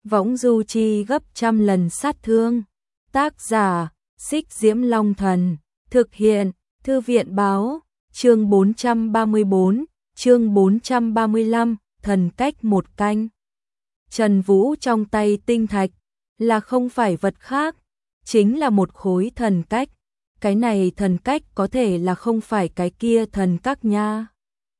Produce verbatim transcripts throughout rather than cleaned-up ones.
võng du chi gấp trăm lần sát thương. Tác giả, Xích Diễm Long Thần, thực hiện, Thư viện báo, chương bốn trăm ba mươi bốn, chương bốn trăm ba mươi lăm, thần cách một canh. Trần Vũ trong tay tinh thạch, là không phải vật khác, chính là một khối thần cách. Cái này thần cách có thể là không phải cái kia thần các nha.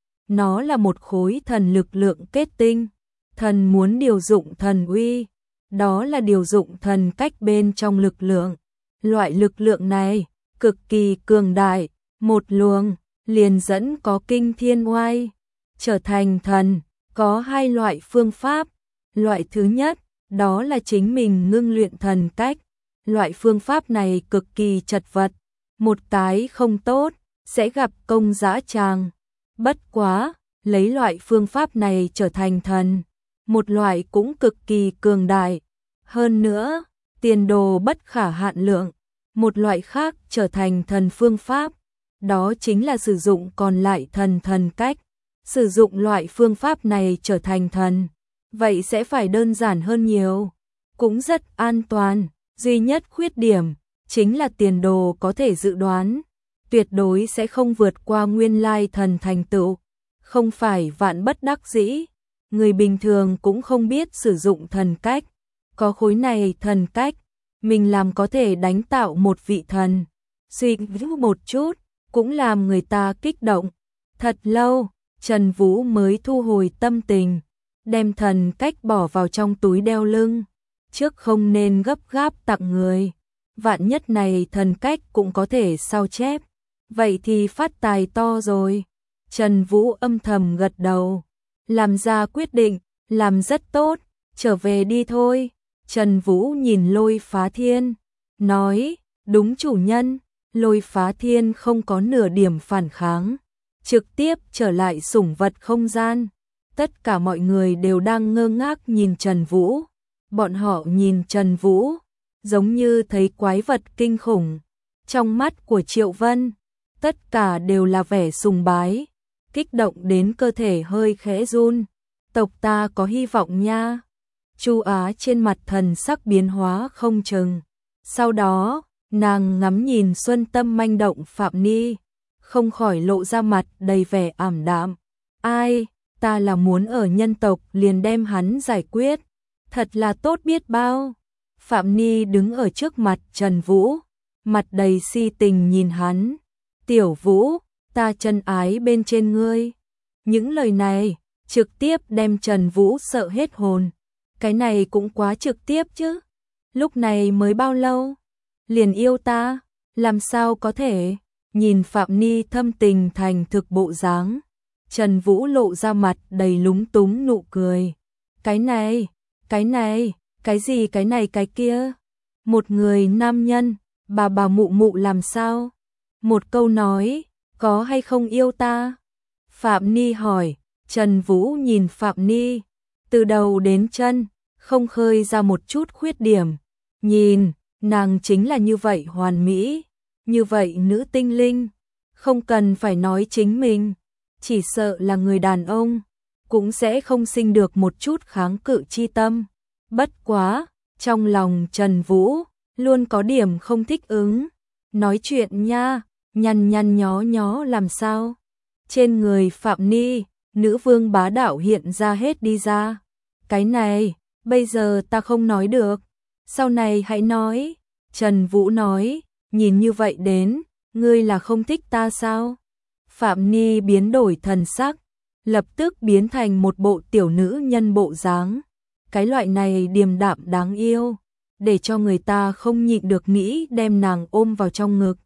Nó là một khối thần lực lượng kết tinh. Thần muốn điều dụng thần uy, đó là điều dụng thần cách bên trong lực lượng. Loại lực lượng này, cực kỳ cường đại, một luồng, liền dẫn có kinh thiên oai. Trở thành thần, có hai loại phương pháp. Loại thứ nhất, đó là chính mình ngưng luyện thần cách. Loại phương pháp này cực kỳ chật vật. Một cái không tốt, sẽ gặp công dã tràng. Bất quá, lấy loại phương pháp này trở thành thần. Một loại cũng cực kỳ cường đại. Hơn nữa, tiền đồ bất khả hạn lượng. Một loại khác trở thành thần phương pháp. Đó chính là sử dụng còn lại thần thần cách. Sử dụng loại phương pháp này trở thành thần. Vậy sẽ phải đơn giản hơn nhiều. Cũng rất an toàn. Duy nhất khuyết điểm chính là tiền đồ có thể dự đoán. Tuyệt đối sẽ không vượt qua nguyên lai thần thành tựu. Không phải vạn bất đắc dĩ. Người bình thường cũng không biết sử dụng thần cách. Có khối này thần cách, mình làm có thể đánh tạo một vị thần. Suy nghĩ một chút, cũng làm người ta kích động. Thật lâu, Trần Vũ mới thu hồi tâm tình, đem thần cách bỏ vào trong túi đeo lưng. Trước không nên gấp gáp tặng người. Vạn nhất này thần cách cũng có thể sao chép. Vậy thì phát tài to rồi. Trần Vũ âm thầm gật đầu. Làm ra quyết định, làm rất tốt, trở về đi thôi. Trần Vũ nhìn Lôi Phá Thiên, nói, đúng chủ nhân. Lôi Phá Thiên không có nửa điểm phản kháng, trực tiếp trở lại sủng vật không gian. Tất cả mọi người đều đang ngơ ngác nhìn Trần Vũ. Bọn họ nhìn Trần Vũ, giống như thấy quái vật kinh khủng. Trong mắt của Triệu Vân, tất cả đều là vẻ sùng bái. Kích động đến cơ thể hơi khẽ run. Tộc ta có hy vọng nha. Chu Á trên mặt thần sắc biến hóa không chừng. Sau đó, nàng ngắm nhìn Xuân Tâm manh động Phạm Ni, không khỏi lộ ra mặt đầy vẻ ảm đạm. Ai, ta là muốn ở nhân tộc liền đem hắn giải quyết. Thật là tốt biết bao. Phạm Ni đứng ở trước mặt Trần Vũ, mặt đầy si tình nhìn hắn. Tiểu Vũ, ta chân ái bên trên ngươi. Những lời này trực tiếp đem Trần Vũ sợ hết hồn. Cái này cũng quá trực tiếp chứ. Lúc này mới bao lâu? Liền yêu ta? Làm sao có thể? Nhìn Phạm Ni thâm tình thành thực bộ dáng, Trần Vũ lộ ra mặt đầy lúng túng nụ cười. Cái này, cái này, cái gì cái này cái kia? Một người nam nhân, bà bà mụ mụ làm sao? Một câu nói, có hay không yêu ta? Phạm Ni hỏi. Trần Vũ nhìn Phạm Ni, từ đầu đến chân, không khơi ra một chút khuyết điểm. Nhìn, nàng chính là như vậy hoàn mỹ, như vậy nữ tinh linh. Không cần phải nói chính mình, chỉ sợ là người đàn ông, cũng sẽ không sinh được một chút kháng cự chi tâm. Bất quá, trong lòng Trần Vũ, luôn có điểm không thích ứng. Nói chuyện nha, nhăn nhăn nhó nhó làm sao? Trên người Phạm Ni, nữ vương bá đạo hiện ra hết đi ra. Cái này, bây giờ ta không nói được. Sau này hãy nói. Trần Vũ nói, nhìn như vậy đến, ngươi là không thích ta sao? Phạm Ni biến đổi thần sắc, lập tức biến thành một bộ tiểu nữ nhân bộ dáng. Cái loại này điềm đạm đáng yêu, để cho người ta không nhịn được nghĩ đem nàng ôm vào trong ngực.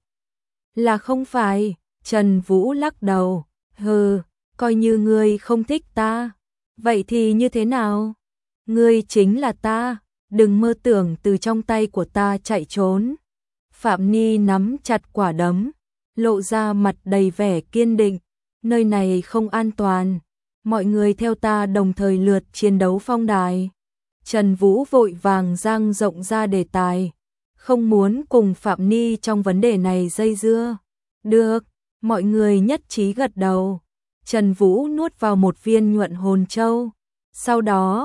Là không phải, Trần Vũ lắc đầu, hừ, coi như ngươi không thích ta. Vậy thì như thế nào? Ngươi chính là ta, đừng mơ tưởng từ trong tay của ta chạy trốn. Phạm Ni nắm chặt quả đấm, lộ ra mặt đầy vẻ kiên định. Nơi này không an toàn, mọi người theo ta đồng thời lượt chiến đấu phong đài. Trần Vũ vội vàng dang rộng ra đề tài, không muốn cùng Phạm Ni trong vấn đề này dây dưa. Được, mọi người nhất trí gật đầu. Trần Vũ nuốt vào một viên nhuận hồn châu, sau đó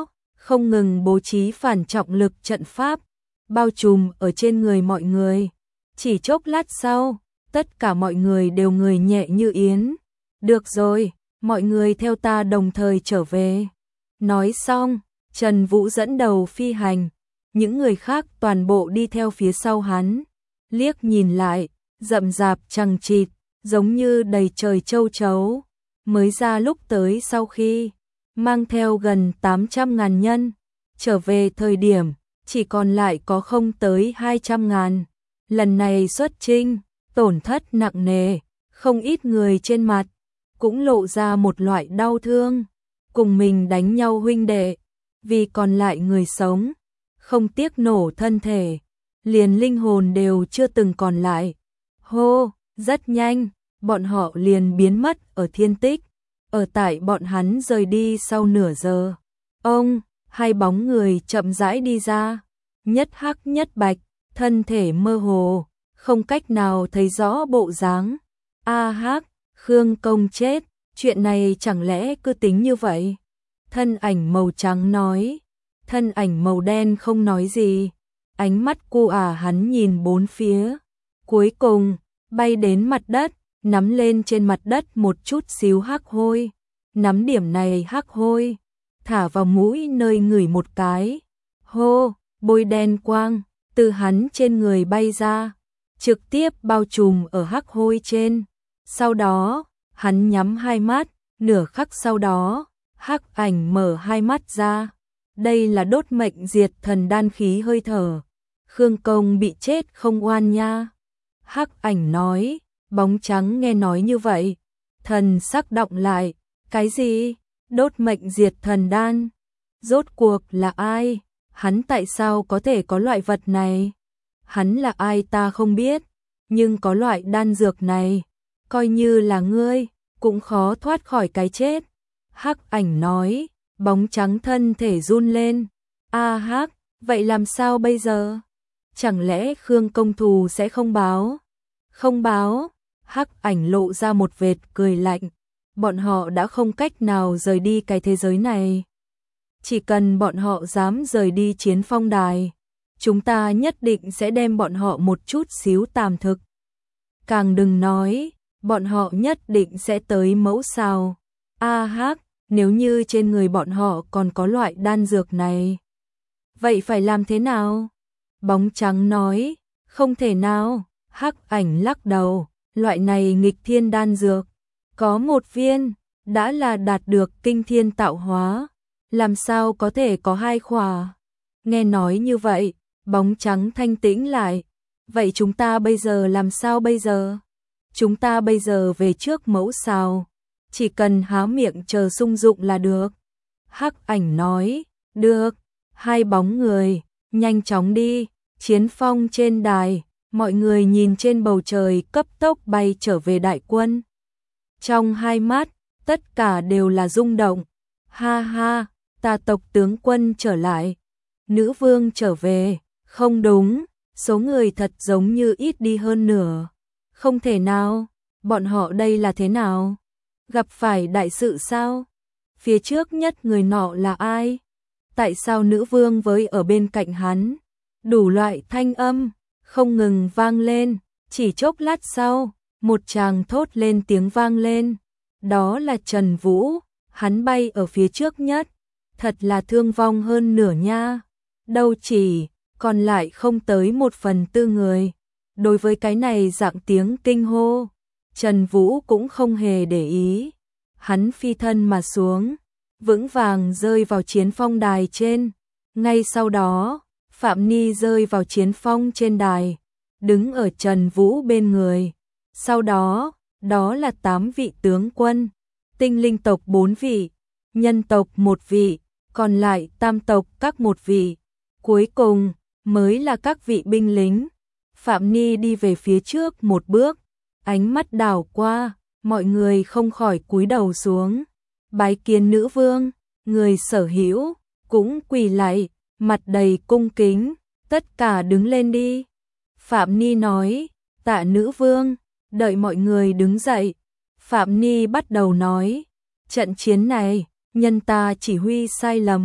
không ngừng bố trí phản trọng lực trận pháp, bao trùm ở trên người mọi người. Chỉ chốc lát sau, tất cả mọi người đều người nhẹ như yến. Được rồi, mọi người theo ta đồng thời trở về. Nói xong, Trần Vũ dẫn đầu phi hành, những người khác toàn bộ đi theo phía sau hắn. Liếc nhìn lại, rậm rạp chằng chịt, giống như đầy trời châu chấu. Mới ra lúc tới sau khi mang theo gần tám trăm ngàn nhân, trở về thời điểm chỉ còn lại có không tới hai trăm ngàn. Lần này xuất chinh, tổn thất nặng nề, không ít người trên mặt cũng lộ ra một loại đau thương. Cùng mình đánh nhau huynh đệ, vì còn lại người sống, không tiếc nổ thân thể, liền linh hồn đều chưa từng còn lại. Hô, rất nhanh, bọn họ liền biến mất ở thiên tích. Ở tại bọn hắn rời đi sau nửa giờ. Ông, hai bóng người chậm rãi đi ra, nhất hắc nhất bạch, thân thể mơ hồ, không cách nào thấy rõ bộ dáng. A hắc, Khương Công chết, chuyện này chẳng lẽ cứ tính như vậy? Thân ảnh màu trắng nói, thân ảnh màu đen không nói gì. Ánh mắt cu à hắn nhìn bốn phía, cuối cùng bay đến mặt đất, nắm lên trên mặt đất một chút xíu hắc hôi. Nắm điểm này hắc hôi, thả vào mũi nơi ngửi một cái. Hô, bôi đen quang từ hắn trên người bay ra, trực tiếp bao trùm ở hắc hôi trên. Sau đó, hắn nhắm hai mắt, nửa khắc sau đó, hắc ảnh mở hai mắt ra. Đây là đốt mệnh diệt thần đan khí hơi thở. Khương Công bị chết không oan nha. Hắc ảnh nói, bóng trắng nghe nói như vậy, thần sắc động lại. Cái gì? Đốt mệnh diệt thần đan? Rốt cuộc là ai? Hắn tại sao có thể có loại vật này? Hắn là ai ta không biết, nhưng có loại đan dược này, coi như là ngươi, cũng khó thoát khỏi cái chết. Hắc ảnh nói, bóng trắng thân thể run lên. A hắc, vậy làm sao bây giờ? Chẳng lẽ Khương Công thù sẽ không báo? Không báo, hắc ảnh lộ ra một vệt cười lạnh. Bọn họ đã không cách nào rời đi cái thế giới này. Chỉ cần bọn họ dám rời đi Chiến Phong Đài, chúng ta nhất định sẽ đem bọn họ một chút xíu tàm thực. Càng đừng nói, bọn họ nhất định sẽ tới mẫu sao. A hắc, nếu như trên người bọn họ còn có loại đan dược này, vậy phải làm thế nào? Bóng trắng nói, không thể nào. Hắc ảnh lắc đầu, loại này nghịch thiên đan dược, có một viên, đã là đạt được kinh thiên tạo hóa, làm sao có thể có hai khỏa? Nghe nói như vậy, bóng trắng thanh tĩnh lại. Vậy chúng ta bây giờ làm sao bây giờ? Chúng ta bây giờ về trước mẫu sao, chỉ cần há miệng chờ sung dụng là được. Hắc ảnh nói, được. Hai bóng người, nhanh chóng đi. Chiến phong trên đài, mọi người nhìn trên bầu trời cấp tốc bay trở về đại quân. Trong hai mắt, tất cả đều là rung động. Ha ha, tà tộc tướng quân trở lại. Nữ vương trở về. Không đúng, số người thật giống như ít đi hơn nửa. Không thể nào, bọn họ đây là thế nào? Gặp phải đại sự sao? Phía trước nhất người nọ là ai? Tại sao nữ vương với ở bên cạnh hắn? Đủ loại thanh âm, không ngừng vang lên. Chỉ chốc lát sau, một chàng thốt lên tiếng vang lên. Đó là Trần Vũ, hắn bay ở phía trước nhất. Thật là thương vong hơn nửa nha. Đâu chỉ, còn lại không tới một phần tư người. Đối với cái này dạng tiếng kinh hô, Trần Vũ cũng không hề để ý. Hắn phi thân mà xuống, vững vàng rơi vào chiến phong đài trên. Ngay sau đó, Phạm Ni rơi vào chiến phong trên đài, đứng ở Trần Vũ bên người. Sau đó, đó là tám vị tướng quân, tinh linh tộc bốn vị, nhân tộc một vị, còn lại tam tộc các một vị. Cuối cùng, mới là các vị binh lính. Phạm Ni đi về phía trước một bước, ánh mắt đảo qua, mọi người không khỏi cúi đầu xuống. Bái kiến nữ vương, người sở hữu cũng quỳ lạy, mặt đầy cung kính, tất cả đứng lên đi. Phạm Ni nói, tạ nữ vương, đợi mọi người đứng dậy. Phạm Ni bắt đầu nói, trận chiến này, nhân ta chỉ huy sai lầm,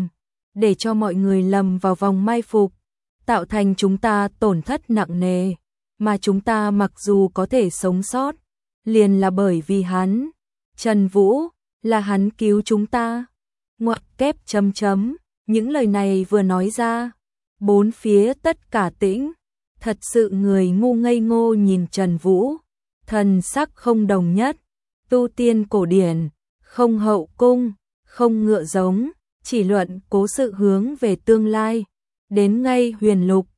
để cho mọi người lầm vào vòng mai phục, tạo thành chúng ta tổn thất nặng nề, mà chúng ta mặc dù có thể sống sót, liền là bởi vì hắn, Trần Vũ, là hắn cứu chúng ta. Ngoặc kép chấm chấm, những lời này vừa nói ra, bốn phía tất cả tĩnh, thật sự người ngu ngây ngô nhìn Trần Vũ, thần sắc không đồng nhất, tu tiên cổ điển, không hậu cung, không ngựa giống, chỉ luận cố sự hướng về tương lai, đến ngay huyền lục,